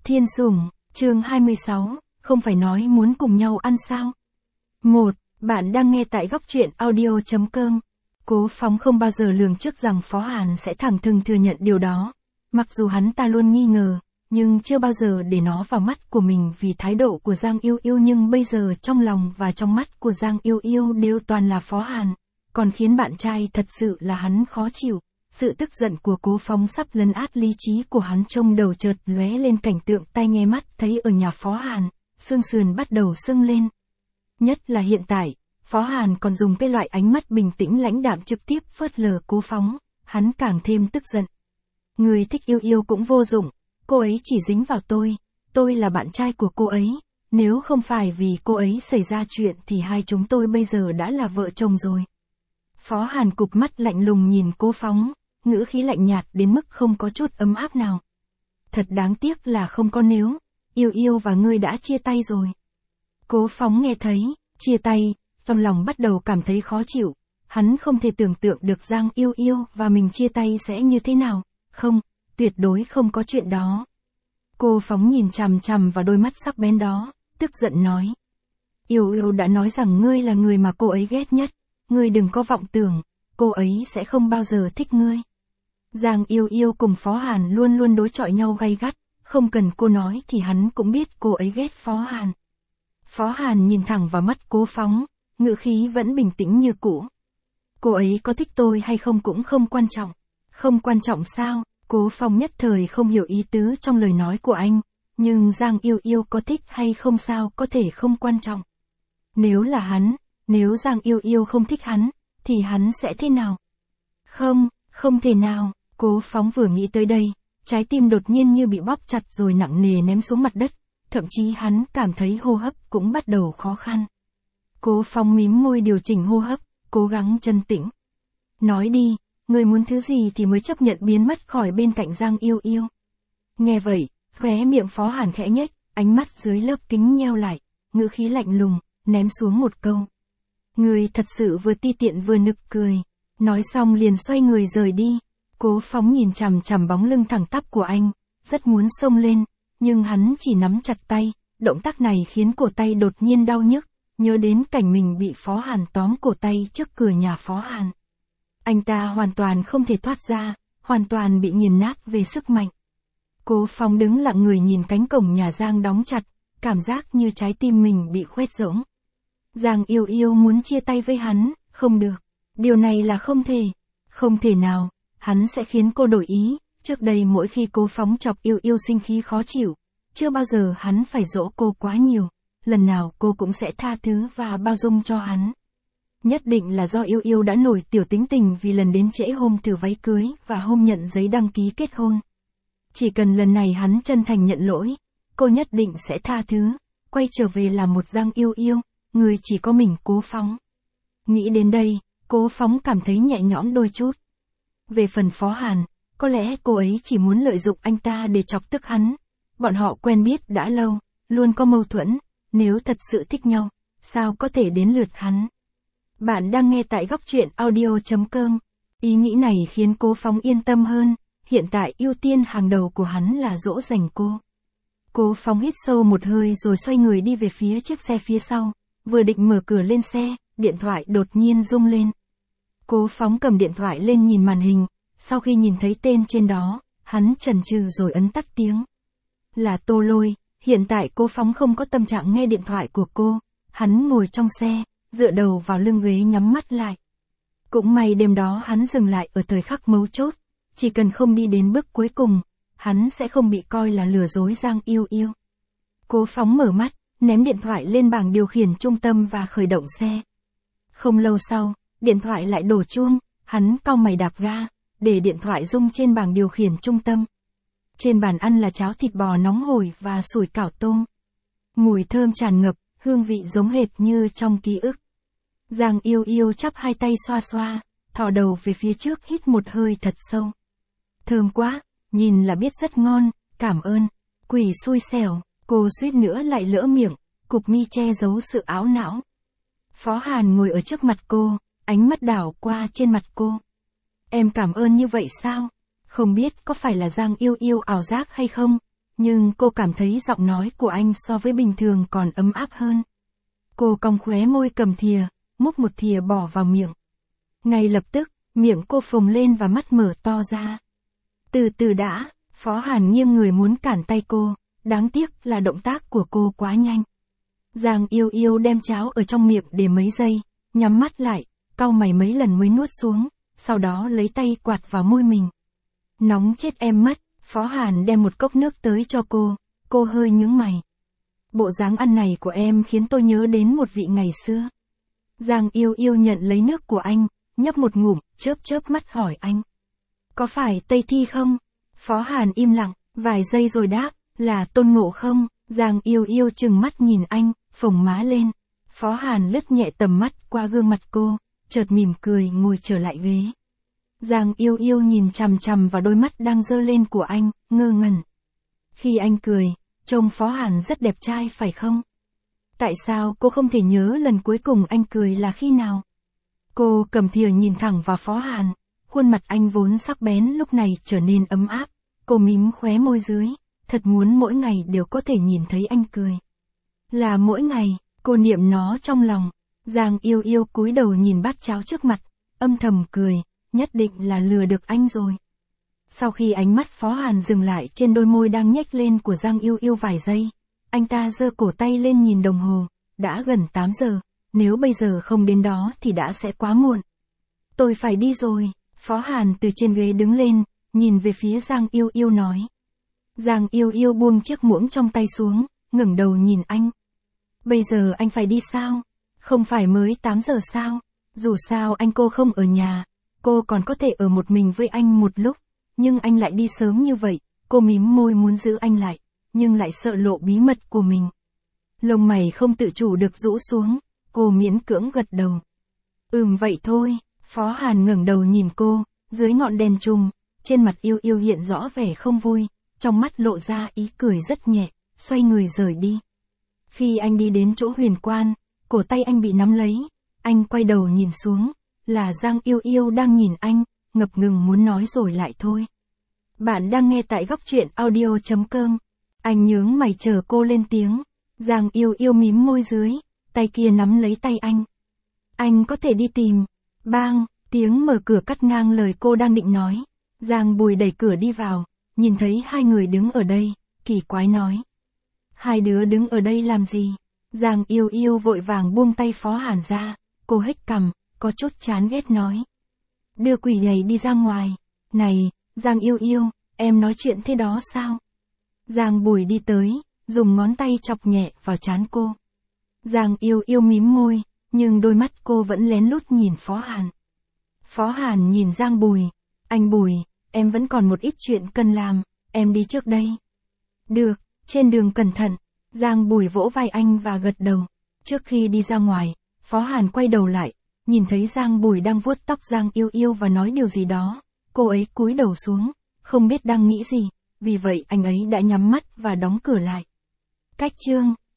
Thiên Sủng, chương 26, không phải nói muốn cùng nhau ăn sao? 1. Bạn đang nghe tại góc truyện audio.com. Cố Phóng không bao giờ lường trước rằng Phó Hàn sẽ thẳng thừng thừa nhận điều đó. Mặc dù hắn ta luôn nghi ngờ, nhưng chưa bao giờ để nó vào mắt của mình vì thái độ của Giang Yêu Yêu, nhưng bây giờ trong lòng và trong mắt của Giang Yêu Yêu đều toàn là Phó Hàn. Còn khiến bạn trai thật sự là hắn khó chịu. Sự tức giận của Cố Phóng sắp lấn át lý trí của hắn, trong đầu chợt lóe lên cảnh tượng tai nghe mắt thấy ở nhà Phó Hàn, xương sườn bắt đầu sưng lên. Nhất là hiện tại, Phó Hàn còn dùng cái loại ánh mắt bình tĩnh lãnh đạm trực tiếp phớt lờ Cố Phóng, hắn càng thêm tức giận. Người thích Yêu Yêu cũng vô dụng, cô ấy chỉ dính vào tôi là bạn trai của cô ấy, nếu không phải vì cô ấy xảy ra chuyện thì hai chúng tôi bây giờ đã là vợ chồng rồi. Phó Hàn cụp mắt lạnh lùng nhìn Cố Phóng, ngữ khí lạnh nhạt đến mức không có chút ấm áp nào. Thật đáng tiếc là không có nếu, Yêu Yêu và ngươi đã chia tay rồi. Cố Phóng nghe thấy, chia tay, trong lòng bắt đầu cảm thấy khó chịu, hắn không thể tưởng tượng được Giang Yêu Yêu và mình chia tay sẽ như thế nào, không, tuyệt đối không có chuyện đó. Cố Phóng nhìn chằm chằm vào đôi mắt sắc bén đó, tức giận nói. Yêu Yêu đã nói rằng ngươi là người mà cô ấy ghét nhất, ngươi đừng có vọng tưởng, cô ấy sẽ không bao giờ thích ngươi. Giang Yêu Yêu cùng Phó Hàn luôn luôn đối chọi nhau gay gắt, không cần cô nói thì hắn cũng biết cô ấy ghét Phó Hàn. Phó Hàn nhìn thẳng vào mắt Cố Phóng, ngữ khí vẫn bình tĩnh như cũ. Cô ấy có thích tôi hay không cũng không quan trọng. Không quan trọng sao? Cố Phóng nhất thời không hiểu ý tứ trong lời nói của anh, nhưng Giang Yêu Yêu có thích hay không sao có thể không quan trọng. Nếu là hắn, nếu Giang Yêu Yêu không thích hắn, thì hắn sẽ thế nào? Không thể nào. Cố Phóng vừa nghĩ tới đây, trái tim đột nhiên như bị bóp chặt rồi nặng nề ném xuống mặt đất, thậm chí hắn cảm thấy hô hấp cũng bắt đầu khó khăn. Cố Phóng mím môi điều chỉnh hô hấp, cố gắng trấn tĩnh. Nói đi, người muốn thứ gì thì mới chấp nhận biến mất khỏi bên cạnh Giang Yêu Yêu. Nghe vậy, khóe miệng Phó Hàn khẽ nhếch, ánh mắt dưới lớp kính nheo lại, ngữ khí lạnh lùng, ném xuống một câu. Người thật sự vừa ti tiện vừa nực cười. Nói xong liền xoay người rời đi. Cố Phóng nhìn chằm chằm bóng lưng thẳng tắp của anh, rất muốn xông lên, nhưng hắn chỉ nắm chặt tay, động tác này khiến cổ tay đột nhiên đau nhức, nhớ đến cảnh mình bị Phó Hàn tóm cổ tay trước cửa nhà Phó Hàn. Anh ta hoàn toàn không thể thoát ra, hoàn toàn bị nghiền nát về sức mạnh. Cố Phóng đứng lặng người nhìn cánh cổng nhà Giang đóng chặt, cảm giác như trái tim mình bị khoét rỗng. Giang Yêu Yêu muốn chia tay với hắn, không được. Điều này là không thể. Không thể nào, hắn sẽ khiến cô đổi ý. Trước đây mỗi khi Cố Phóng chọc Yêu Yêu sinh khí khó chịu, chưa bao giờ hắn phải dỗ cô quá nhiều. Lần nào cô cũng sẽ tha thứ và bao dung cho hắn. Nhất định là do Yêu Yêu đã nổi tiểu tính tình vì lần đến trễ hôm thử váy cưới và hôm nhận giấy đăng ký kết hôn. Chỉ cần lần này hắn chân thành nhận lỗi, cô nhất định sẽ tha thứ, quay trở về làm một Giang Yêu Yêu, người chỉ có mình Cố Phóng. Nghĩ đến đây, Cố Phóng cảm thấy nhẹ nhõm đôi chút. Về phần Phó Hàn, có lẽ cô ấy chỉ muốn lợi dụng anh ta để chọc tức hắn. Bọn họ quen biết đã lâu, luôn có mâu thuẫn, nếu thật sự thích nhau, sao có thể đến lượt hắn. Bạn đang nghe tại góc truyện audio.com. Ý nghĩ này khiến Cố Phóng yên tâm hơn, hiện tại ưu tiên hàng đầu của hắn là dỗ dành cô. Cố Phóng hít sâu một hơi rồi xoay người đi về phía chiếc xe phía sau, vừa định mở cửa lên xe, điện thoại đột nhiên rung lên. Cố Phóng cầm điện thoại lên nhìn màn hình, sau khi nhìn thấy tên trên đó, hắn chần chừ rồi ấn tắt tiếng. Là Tô Lôi, hiện tại Cố Phóng không có tâm trạng nghe điện thoại của cô, hắn ngồi trong xe, dựa đầu vào lưng ghế nhắm mắt lại. Cũng may đêm đó hắn dừng lại ở thời khắc mấu chốt, chỉ cần không đi đến bước cuối cùng, hắn sẽ không bị coi là lừa dối Giang Yêu Yêu. Cố Phóng mở mắt, ném điện thoại lên bảng điều khiển trung tâm và khởi động xe. Không lâu sau, điện thoại lại đổ chuông, hắn cau mày đạp ga, để điện thoại rung trên bảng điều khiển trung tâm. Trên bàn ăn là cháo thịt bò nóng hổi và sủi cảo tôm. Mùi thơm tràn ngập, hương vị giống hệt như trong ký ức. Giang Yêu Yêu chắp hai tay xoa xoa, thò đầu về phía trước hít một hơi thật sâu. Thơm quá, nhìn là biết rất ngon, cảm ơn. Quỷ xui xẻo, cô suýt nữa lại lỡ miệng, cụp mi che giấu sự áo não. Phó Hàn ngồi ở trước mặt cô, ánh mắt đảo qua trên mặt cô. Em cảm ơn như vậy sao? Không biết có phải là Giang Yêu Yêu ảo giác hay không, nhưng cô cảm thấy giọng nói của anh so với bình thường còn ấm áp hơn. Cô cong khóe môi cầm thìa, múc một thìa bỏ vào miệng. Ngay lập tức, miệng cô phồng lên và mắt mở to ra. Từ từ đã, Phó Hàn nghiêng người muốn cản tay cô, đáng tiếc là động tác của cô quá nhanh. Giang Yêu Yêu đem cháo ở trong miệng để mấy giây, nhắm mắt lại, cau mày mấy lần mới nuốt xuống, sau đó lấy tay quạt vào môi mình. Nóng chết em mất, Phó Hàn đem một cốc nước tới cho cô hơi nhướng mày. Bộ dáng ăn này của em khiến tôi nhớ đến một vị ngày xưa. Giang Yêu Yêu nhận lấy nước của anh, nhấp một ngụm, chớp mắt hỏi anh. Có phải Tây Thi không? Phó Hàn im lặng, vài giây rồi đáp, là Tôn Ngộ không? Giang Yêu Yêu trừng mắt nhìn anh, phồng má lên. Phó Hàn lướt nhẹ tầm mắt qua gương mặt cô, chợt mỉm cười ngồi trở lại ghế. Giang Yêu Yêu nhìn chằm chằm vào đôi mắt đang dơ lên của anh, ngơ ngẩn. Khi anh cười, trông Phó Hàn rất đẹp trai phải không? Tại sao cô không thể nhớ lần cuối cùng anh cười là khi nào? Cô cầm thìa nhìn thẳng vào Phó Hàn, khuôn mặt anh vốn sắc bén lúc này trở nên ấm áp. Cô mím khóe môi dưới, thật muốn mỗi ngày đều có thể nhìn thấy anh cười. Là mỗi ngày, cô niệm nó trong lòng. Giang Yêu Yêu cúi đầu nhìn bát cháo trước mặt, âm thầm cười, nhất định là lừa được anh rồi. Sau khi ánh mắt Phó Hàn dừng lại trên đôi môi đang nhếch lên của Giang Yêu Yêu vài giây, anh ta giơ cổ tay lên nhìn đồng hồ, đã gần 8 giờ, nếu bây giờ không đến đó thì đã sẽ quá muộn. Tôi phải đi rồi, Phó Hàn từ trên ghế đứng lên, nhìn về phía Giang Yêu Yêu nói. Giang Yêu Yêu buông chiếc muỗng trong tay xuống, ngẩng đầu nhìn anh. Bây giờ anh phải đi sao? Không phải mới 8 giờ sao? Dù sao anh cô không ở nhà, cô còn có thể ở một mình với anh một lúc, nhưng anh lại đi sớm như vậy, cô mím môi muốn giữ anh lại, nhưng lại sợ lộ bí mật của mình. Lông mày không tự chủ được rũ xuống, cô miễn cưỡng gật đầu. Vậy thôi, Phó Hàn ngẩng đầu nhìn cô, dưới ngọn đèn trùm, trên mặt Yêu Yêu hiện rõ vẻ không vui, trong mắt lộ ra ý cười rất nhẹ, xoay người rời đi. Khi anh đi đến chỗ Huyền Quan, cổ tay anh bị nắm lấy, anh quay đầu nhìn xuống, là Giang Yêu Yêu đang nhìn anh, ngập ngừng muốn nói rồi lại thôi. Bạn đang nghe tại góc truyện audio.com. Anh nhướng mày chờ cô lên tiếng. Giang Yêu Yêu mím môi dưới, tay kia nắm lấy tay anh. Anh có thể đi tìm. Bang, tiếng mở cửa cắt ngang lời cô đang định nói. Giang Bùi đẩy cửa đi vào, nhìn thấy hai người đứng ở đây, kỳ quái nói. Hai đứa đứng ở đây làm gì? Giang Yêu Yêu vội vàng buông tay Phó Hàn ra, cô hếch cằm, có chút chán ghét nói. Đưa quỷ nhảy đi ra ngoài. Này, Giang Yêu Yêu, em nói chuyện thế đó sao? Giang Bùi đi tới, dùng ngón tay chọc nhẹ vào trán cô. Giang Yêu Yêu mím môi, nhưng đôi mắt cô vẫn lén lút nhìn Phó Hàn. Phó Hàn nhìn Giang Bùi. Anh Bùi, em vẫn còn một ít chuyện cần làm, em đi trước đây. Được, trên đường cẩn thận. Giang Bùi vỗ vai anh và gật đầu. Trước khi đi ra ngoài, Phó Hàn quay đầu lại, nhìn thấy Giang Bùi đang vuốt tóc Giang Yêu Yêu và nói điều gì đó. Cô ấy cúi đầu xuống, không biết đang nghĩ gì, vì vậy anh ấy đã nhắm mắt và đóng cửa lại. Cách chương